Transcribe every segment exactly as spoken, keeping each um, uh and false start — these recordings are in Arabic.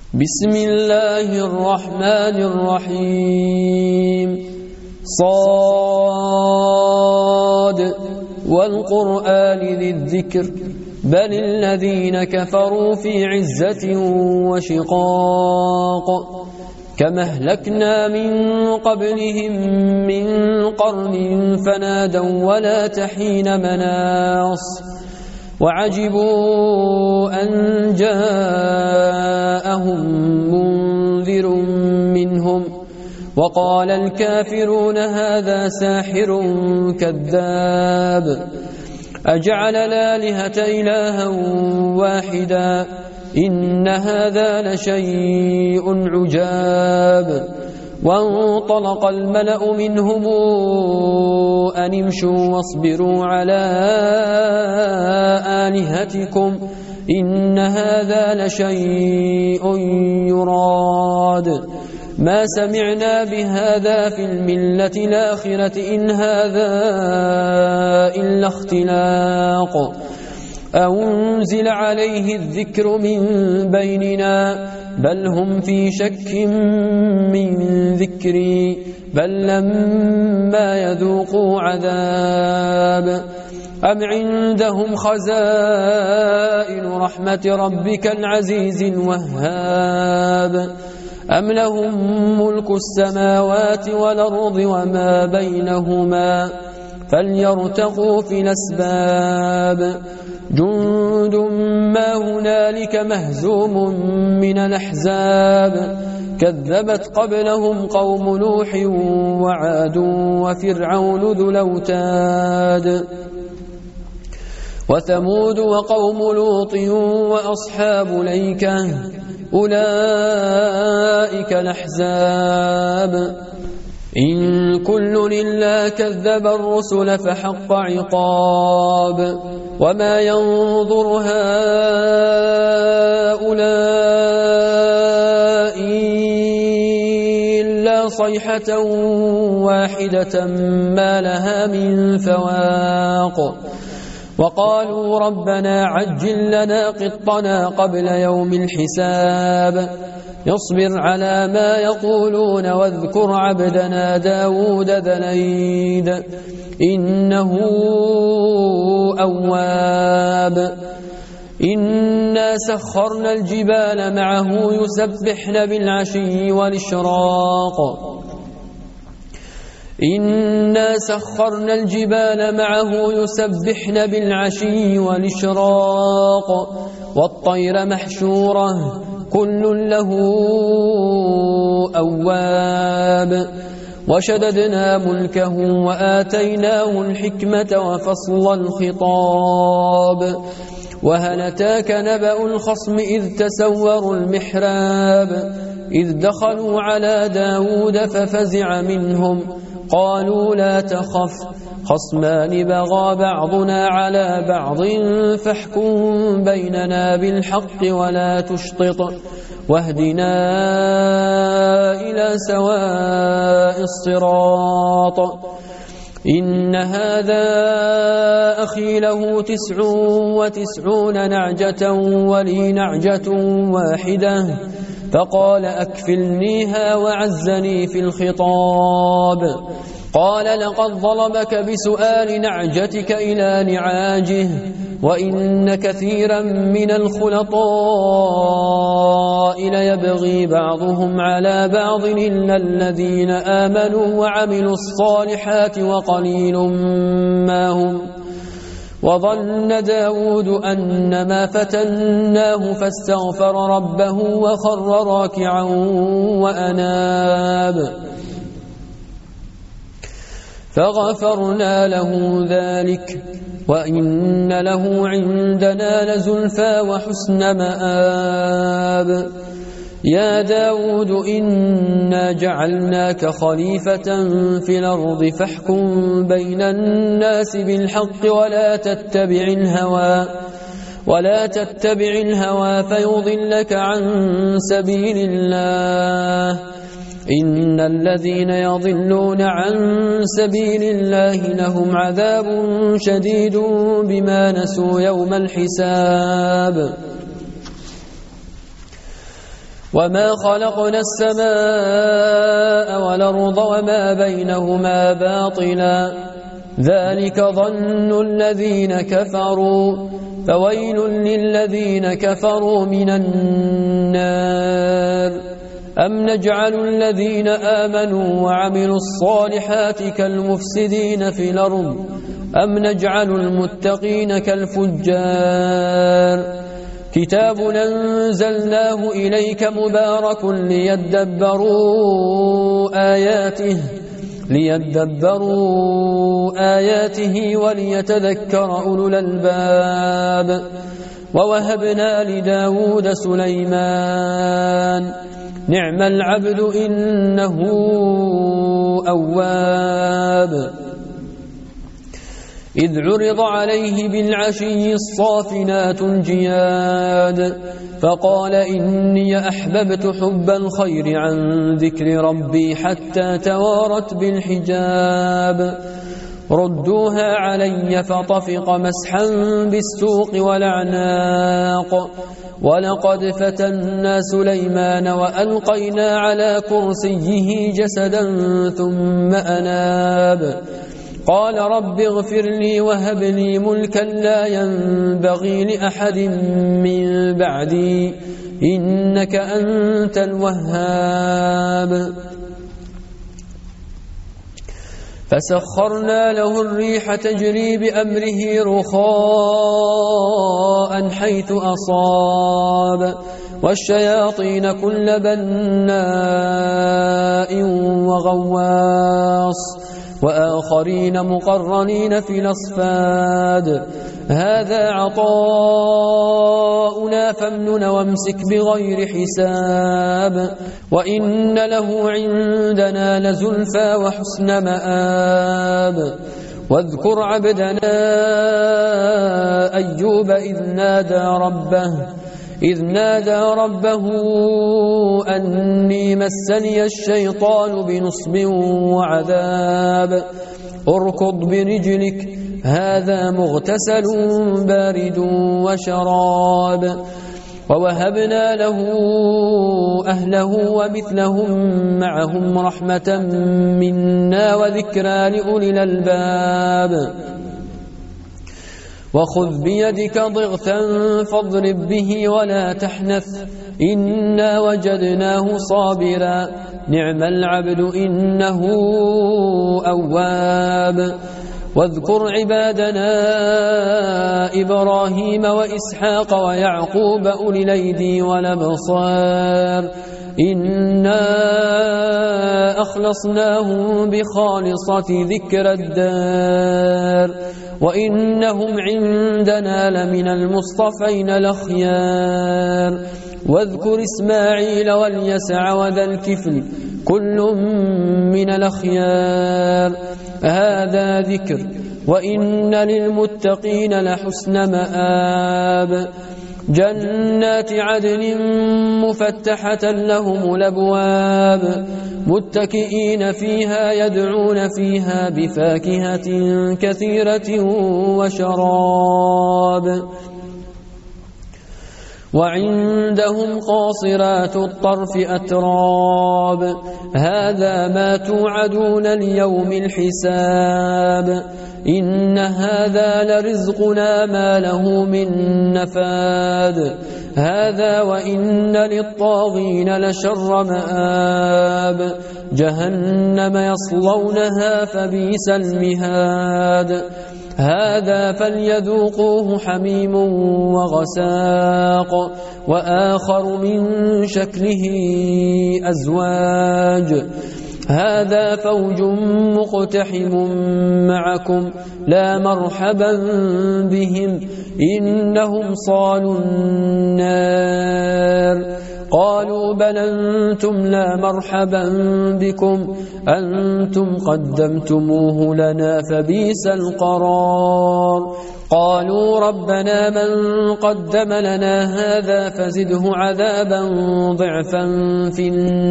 بسم الله الرحمن الرحيم صاد والقرآن ذي الذكر بل الذين كفروا في عزة وشقاق كما أهلكنا من قبلهم من قرن فنادوا ولا تحين مناص وعجبوا أن جاءهم منذر منهم وقال الكافرون هذا ساحر كذاب أجعل الآلهة إلها واحدا إن هذا لشيء عجاب وانطلق الملأ منهم أن امشوا واصبروا على آلهتكم إن هذا لشيء يراد ما سمعنا بهذا في الملة الآخرة إن هذا إلا اختلاق أنزل عليه الذكر من بيننا بل هم في شك من ذكري بل لما يذوقوا عذاب أم عندهم خزائن رحمة ربك العزيز الوهاب أم لهم ملك السماوات والأرض وما بينهما فليرتقوا في الأسباب جند ما هنالك مهزوم من الأحزاب كذبت قبلهم قوم نوح وعاد وفرعون ذو الأوتاد وثمود وقوم لوط وأصحاب الأيكة أولئك الأحزاب إن كل إلا كذب الرسل فحق عقاب وما ينظر هؤلاء إلا صيحة واحدة ما لها من فواق وقالوا ربنا عجل لنا قطنا قبل يوم الحساب يصبر على ما يقولون واذكر عبدنا داود ذا الأيد إنه أواب إنا سخرنا الجبال معه يسبحن بالعشي والإشراق إنا سخرنا الجبال معه يسبحن بالعشي والإشراق والطير محشورة كل له أواب وشددنا ملكه وآتيناه الحكمة وفصل الخطاب وهل أتاك نبأ الخصم إذ تسوروا المحراب إذ دخلوا على داود ففزع منهم قالوا لا تخف خصمان بغى بعضنا على بعض فاحكم بيننا بالحق ولا تشطط واهدنا إلى سواء الصراط إن هذا أخي له تسع وتسعون نعجة ولي نعجة واحدة فقال أكفلنيها وعزني في الخطاب قال لقد ظلمك بسؤال نعجتك إلى نعاجه وإن كثيرا من الخلطاء ليبغي بعضهم على بعض إلا الذين آمنوا وعملوا الصالحات وقليل ما هم وظن داود أنما فتناه فاستغفر ربه وخر راكعا وأناب فغفرنا له ذلك وإن له عندنا لزلفى وحسن مآب يا داود إنا جعلناك خليفة في الأرض فاحكم بين الناس بالحق ولا تتبع الهوى ولا تتبع الهوى فيضلك عن سبيل الله إن الذين يضلون عن سبيل الله لهم عذاب شديد بما نسوا يوم الحساب وما خلقنا السماء والأرض وما بينهما باطلا ذلك ظن الذين كفروا فويل للذين كفروا من النار أم نجعل الذين آمنوا وعملوا الصالحات كالمفسدين في الأرض أم نجعل المتقين كالفجار كتاب أنزلناه إليك مبارك ليدبروا آياته ليدبروا آياته وليتذكر أولو الألباب ووهبنا لداود سليمان نعم العبد إنه أواب إذ عرض عليه بالعشي الصافنات الجياد فقال إني أحببت حب الخير عن ذكر ربي حتى توارت بالحجاب ردوها علي فطفق مسحا بالسوق والأعناق ولقد فتنا سليمان وألقينا على كرسيه جسدا ثم أناب قال رب اغفر لي وهب لي ملكا لا ينبغي لأحد من بعدي إنك أنت الوهاب فسخرنا له الريح تجري بأمره رخاء حيث أصاب والشياطين كل بناء وغواص وآخرين مقرنين في الأصفاد هذا عطاؤنا فامنن وامسك بغير حساب وإن له عندنا لزلفى وحسن مآب واذكر عبدنا أيوب إذ نادى ربه إذ نادى ربه أني مسني الشيطان بنصب وعذاب اركض برجلك هذا مغتسل بارد وشراب ووهبنا له أهله ومثلهم معهم رحمة منا وذكرى لأولي الألباب وخذ بيدك ضغثا فاضرب به ولا تحنث إنا وجدناه صابرا نعم العبد إنه أواب واذكر عبادنا إبراهيم وإسحاق ويعقوب أولي الأيدي والأبصار إنا أخلصناهم بخالصة ذكر الدار وإنهم عندنا لمن المصطفين الأخيار واذكر إسماعيل واليسع وذا الكفل كل من الأخيار هذا ذكر وإن للمتقين لحسن مآب جنات عدن مفتحة لهم الأبواب متكئين فيها يدعون فيها بفاكهة كثيرة وشراب وعندهم قاصرات الطرف أتراب هذا ما توعدون ليوم الحساب إن هذا لرزقنا ما له من نفاد هذا وإن للطاغين لشر مآب جهنم يصلونها فبئس المهاد هذا فليذوقوه حميم وغساق وآخر من شكله أزواج هذا فوج مقتحم معكم لا مرحبا بهم إنهم صالوا النار قالوا بل أنتم لا مرحبا بكم أنتم قدمتموه لنا فبئس القرار قالوا ربنا من قدم لنا هذا فزده عذابا ضعفا في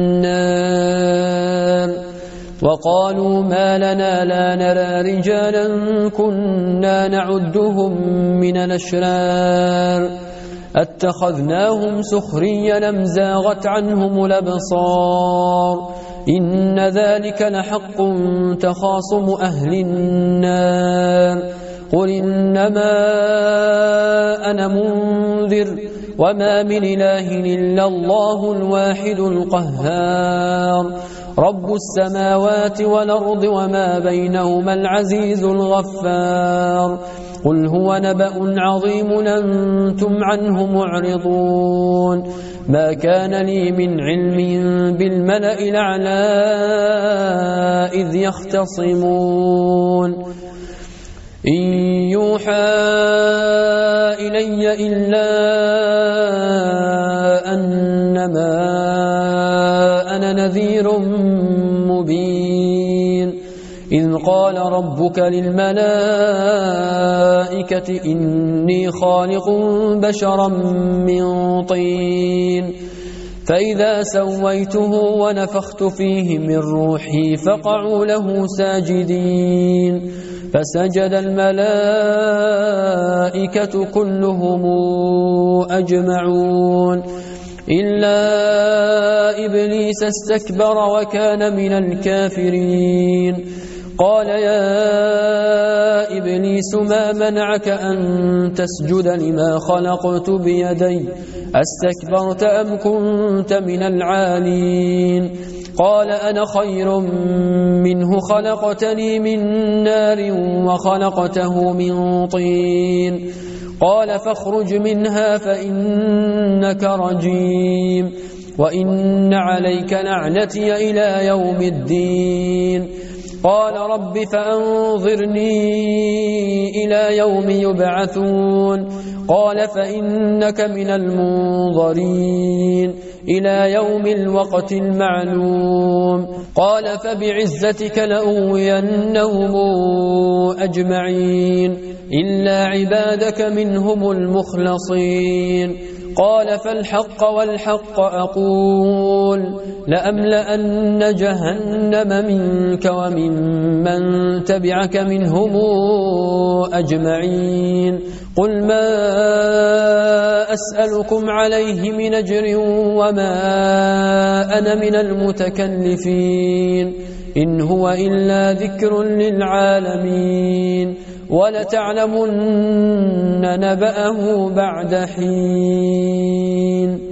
النار وقالوا ما لنا لا نرى رجالا كنا نعدهم من الأشرار أتخذناهم سخريا أم زاغت عنهم الأبصار إن ذلك لحق تخاصم أهل النار قل إنما أنا منذر وما من إله إلا الله الواحد القهار رب السماوات والأرض وما بينهما العزيز الغفار قل هو نبأ عظيم أنتم عنه معرضون ما كان لي من علم بالملأ الأعلى إذ يختصمون إن يوحى إلي إلا أنما أنا نذير مبين إذ قال ربك للملائكة إني خالق بشرا من طين فإذا سويته ونفخت فيه من روحي فقعوا له ساجدين فسجد الملائكة كلهم أجمعون إلا إبليس استكبر وكان من الكافرين قال يا إبليس ما منعك أن تسجد لما خلقت بيدي أستكبرت أم كنت من العالين قال أنا خير منه خلقتني من نار وخلقته من طين قال فاخرج منها فإنك رجيم وإن عليك لعنتي إلى يوم الدين قال رب فأنظرني إلى يوم يبعثون قال فإنك من المنظرين إلى يوم الوقت المعلوم قال فبعزتك لأغوينهم أجمعين إلا عبادك منهم المخلصين قال فالحق والحق أقول لأملأن جهنم منك ومن من تبعك منهم أجمعين قل ما أسألكم عليه من أجر وما أنا من المتكلفين إن هو إلا ذكر للعالمين ولتعلمن نبأه بعد حين